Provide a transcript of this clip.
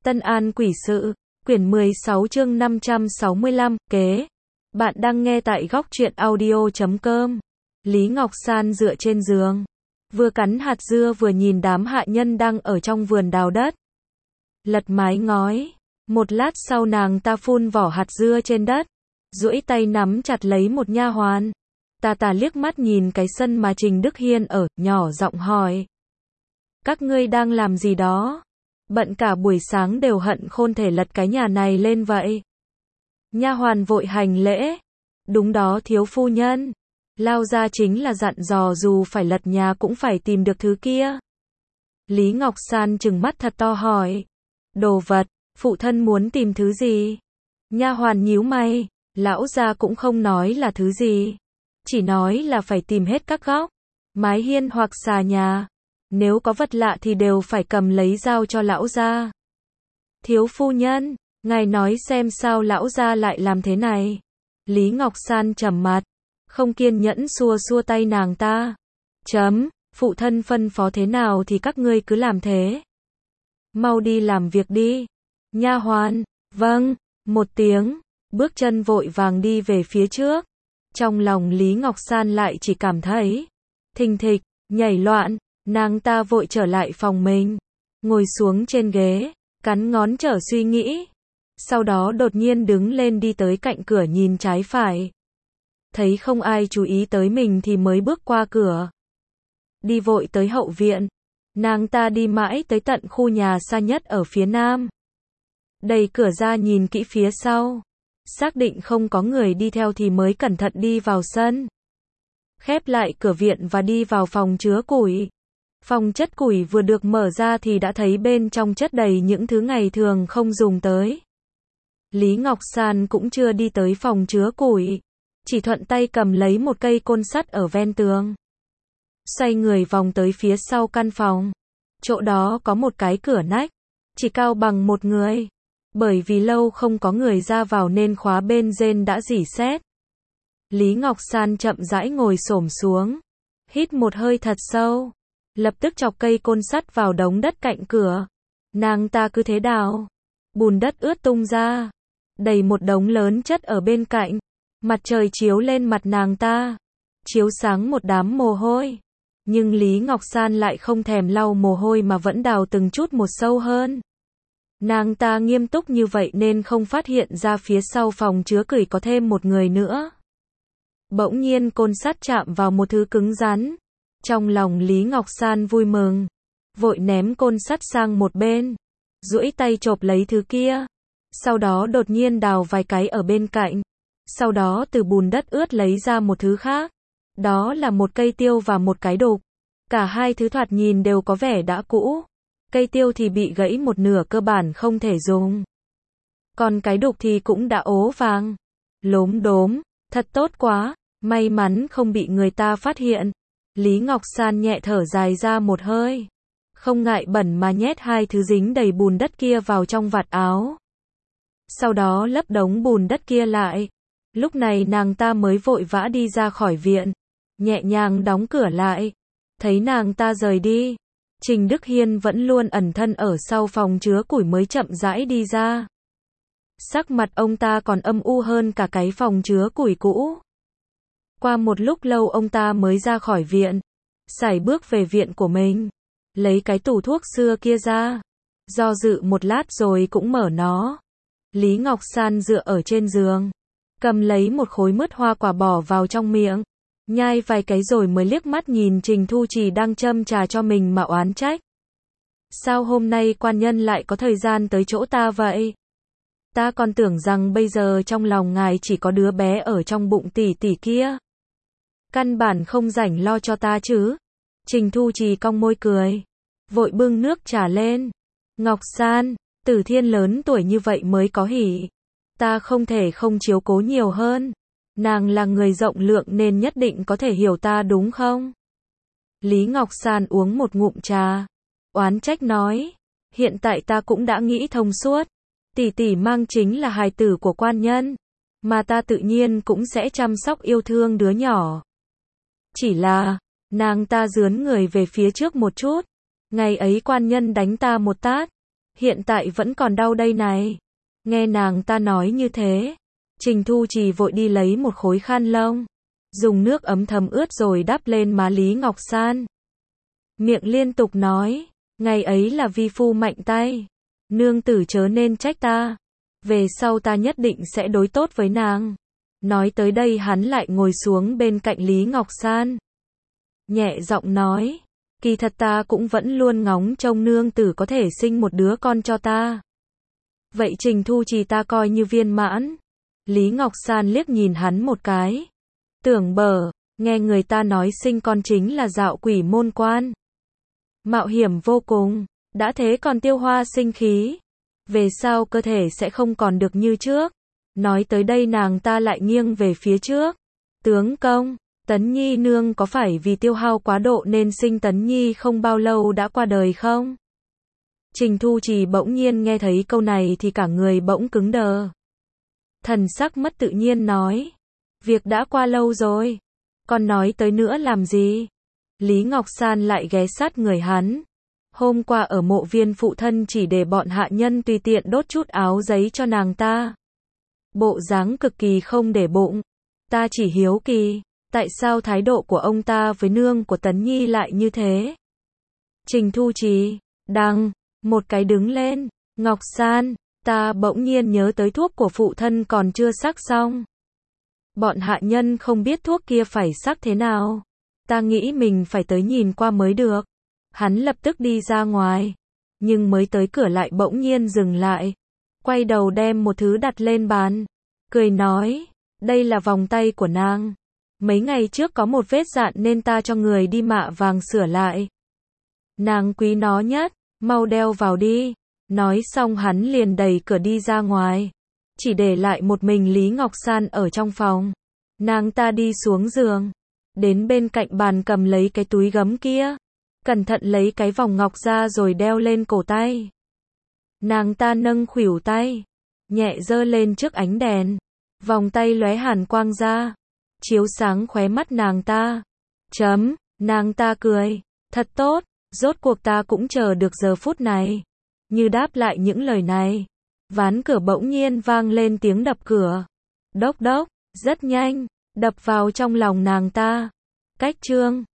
Tân An Quỷ Sự, quyển 16 chương 565, kế. Bạn đang nghe tại góc truyện audio.com. Lý Ngọc San dựa trên giường, vừa cắn hạt dưa vừa nhìn đám hạ nhân đang ở trong vườn đào đất. Lật mái ngói, một lát sau nàng ta phun vỏ hạt dưa trên đất, duỗi tay nắm chặt lấy một nha hoàn. Tà liếc mắt nhìn cái sân mà Trình Đức Hiên ở, nhỏ giọng hỏi. Các ngươi đang làm gì đó? Bận cả buổi sáng đều hận khôn thể lật cái nhà này lên vậy. Nha hoàn vội hành lễ. Đúng đó thiếu phu nhân. Lao ra chính là dặn dò dù phải lật nhà cũng phải tìm được thứ kia. Lý Ngọc San trừng mắt thật to hỏi. Đồ vật, phụ thân muốn tìm thứ gì? Nha hoàn nhíu mày, lão gia cũng không nói là thứ gì. Chỉ nói là phải tìm hết các góc, mái hiên hoặc xà nhà. Nếu có vật lạ thì đều phải cầm lấy giao cho lão gia. Thiếu phu nhân, ngài nói xem sao lão gia lại làm thế này. Lý Ngọc San trầm mặt, không kiên nhẫn xua xua tay nàng ta. Phụ thân phân phó thế nào thì các ngươi cứ làm thế. Mau đi làm việc đi. Nha hoàn, vâng, một tiếng, bước chân vội vàng đi về phía trước. Trong lòng Lý Ngọc San lại chỉ cảm thấy thình thịch, nhảy loạn. Nàng ta vội trở lại phòng mình, ngồi xuống trên ghế, cắn ngón trở suy nghĩ. Sau đó đột nhiên đứng lên đi tới cạnh cửa nhìn trái phải. Thấy không ai chú ý tới mình thì mới bước qua cửa. Đi vội tới hậu viện. Nàng ta đi mãi tới tận khu nhà xa nhất ở phía nam. Đẩy cửa ra nhìn kỹ phía sau. Xác định không có người đi theo thì mới cẩn thận đi vào sân. Khép lại cửa viện và đi vào phòng chứa củi. Phòng chất củi vừa được mở ra thì đã thấy bên trong chất đầy những thứ ngày thường không dùng tới. Lý Ngọc San cũng chưa đi tới phòng chứa củi, chỉ thuận tay cầm lấy một cây côn sắt ở ven tường. Xoay người vòng tới phía sau căn phòng. Chỗ đó có một cái cửa nách, chỉ cao bằng một người. Bởi vì lâu không có người ra vào nên khóa bên rên đã rỉ sét. Lý Ngọc San chậm rãi ngồi xổm xuống, hít một hơi thật sâu. Lập tức chọc cây côn sắt vào đống đất cạnh cửa. Nàng ta cứ thế đào. Bùn đất ướt tung ra. Đầy một đống lớn chất ở bên cạnh. Mặt trời chiếu lên mặt nàng ta. Chiếu sáng một đám mồ hôi. Nhưng Lý Ngọc San lại không thèm lau mồ hôi mà vẫn đào từng chút một sâu hơn. Nàng ta nghiêm túc như vậy nên không phát hiện ra phía sau phòng chứa củi có thêm một người nữa. Bỗng nhiên côn sắt chạm vào một thứ cứng rắn. Trong lòng Lý Ngọc San vui mừng, vội ném côn sắt sang một bên, duỗi tay chộp lấy thứ kia, sau đó đột nhiên đào vài cái ở bên cạnh, sau đó từ bùn đất ướt lấy ra một thứ khác, đó là một cây tiêu và một cái đục. Cả hai thứ thoạt nhìn đều có vẻ đã cũ, cây tiêu thì bị gãy một nửa cơ bản không thể dùng, còn cái đục thì cũng đã ố vàng, lốm đốm, thật tốt quá, may mắn không bị người ta phát hiện. Lý Ngọc San nhẹ thở dài ra một hơi. Không ngại bẩn mà nhét hai thứ dính đầy bùn đất kia vào trong vạt áo. Sau đó lấp đống bùn đất kia lại. Lúc này nàng ta mới vội vã đi ra khỏi viện. Nhẹ nhàng đóng cửa lại. Thấy nàng ta rời đi. Trình Đức Hiên vẫn luôn ẩn thân ở sau phòng chứa củi mới chậm rãi đi ra. Sắc mặt ông ta còn âm u hơn cả cái phòng chứa củi cũ. Qua một lúc lâu ông ta mới ra khỏi viện, sải bước về viện của mình, lấy cái tủ thuốc xưa kia ra, do dự một lát rồi cũng mở nó. Lý Ngọc San dựa ở trên giường, cầm lấy một khối mứt hoa quả bỏ vào trong miệng, nhai vài cái rồi mới liếc mắt nhìn Trình Thu Trì đang châm trà cho mình mà oán trách. Sao hôm nay quan nhân lại có thời gian tới chỗ ta vậy? Ta còn tưởng rằng bây giờ trong lòng ngài chỉ có đứa bé ở trong bụng tỷ tỷ kia. Căn bản không rảnh lo cho ta chứ. Trình Thu Trì cong môi cười, vội bưng nước trà lên. Ngọc San, Tử Thiên lớn tuổi như vậy mới có hỉ. Ta không thể không chiếu cố nhiều hơn. Nàng là người rộng lượng nên nhất định có thể hiểu ta đúng không? Lý Ngọc San uống một ngụm trà, oán trách nói, hiện tại ta cũng đã nghĩ thông suốt. Tỷ tỷ mang chính là hài tử của quan nhân, mà ta tự nhiên cũng sẽ chăm sóc yêu thương đứa nhỏ. Chỉ là, nàng ta dướn người về phía trước một chút. Ngày ấy quan nhân đánh ta một tát. Hiện tại vẫn còn đau đây này. Nghe nàng ta nói như thế, Trình Thu Trì vội đi lấy một khối khăn lông, dùng nước ấm thấm ướt rồi đắp lên má Lý Ngọc San. Miệng liên tục nói, ngày ấy là vi phu mạnh tay, nương tử chớ nên trách ta, về sau ta nhất định sẽ đối tốt với nàng. Nói tới đây hắn lại ngồi xuống bên cạnh Lý Ngọc San, nhẹ giọng nói, kỳ thật ta cũng vẫn luôn ngóng trông nương tử có thể sinh một đứa con cho ta. Vậy Trình Thu Trì ta coi như viên mãn. Lý Ngọc San liếc nhìn hắn một cái. Tưởng bở, nghe người ta nói sinh con chính là dạo quỷ môn quan. Mạo hiểm vô cùng, đã thế còn tiêu hoa sinh khí. Về sau cơ thể sẽ không còn được như trước. Nói tới đây nàng ta lại nghiêng về phía trước. Tướng công, Tấn Nhi nương có phải vì tiêu hao quá độ nên sinh Tấn Nhi không bao lâu đã qua đời không? Trình Thu Trì bỗng nhiên nghe thấy câu này thì cả người bỗng cứng đờ. Thần sắc mất tự nhiên nói, việc đã qua lâu rồi, còn nói tới nữa làm gì? Lý Ngọc San lại ghé sát người hắn. Hôm qua ở mộ viên phụ thân chỉ để bọn hạ nhân tùy tiện đốt chút áo giấy cho nàng ta. Bộ dáng cực kỳ không để bụng. Ta chỉ hiếu kỳ, tại sao thái độ của ông ta với nương của Tấn Nhi lại như thế? Trình Thu Trì, đằng, một cái đứng lên, Ngọc San, ta bỗng nhiên nhớ tới thuốc của phụ thân còn chưa sắc xong. Bọn hạ nhân không biết thuốc kia phải sắc thế nào. Ta nghĩ mình phải tới nhìn qua mới được. Hắn lập tức đi ra ngoài, nhưng mới tới cửa lại bỗng nhiên dừng lại. Quay đầu đem một thứ đặt lên bàn, cười nói, đây là vòng tay của nàng. Mấy ngày trước có một vết dạn nên ta cho người đi mạ vàng sửa lại. Nàng quý nó nhất, mau đeo vào đi. Nói xong hắn liền đẩy cửa đi ra ngoài, chỉ để lại một mình Lý Ngọc San ở trong phòng. Nàng ta đi xuống giường, đến bên cạnh bàn cầm lấy cái túi gấm kia, cẩn thận lấy cái vòng ngọc ra rồi đeo lên cổ tay. Nàng ta nâng khuỷu tay, nhẹ giơ lên trước ánh đèn, vòng tay lóe hàn quang ra, chiếu sáng khóe mắt nàng ta. Nàng ta cười, thật tốt, rốt cuộc ta cũng chờ được giờ phút này. Như đáp lại những lời này, ván cửa bỗng nhiên vang lên tiếng đập cửa. Đốc đốc, rất nhanh, đập vào trong lòng nàng ta. Cách chương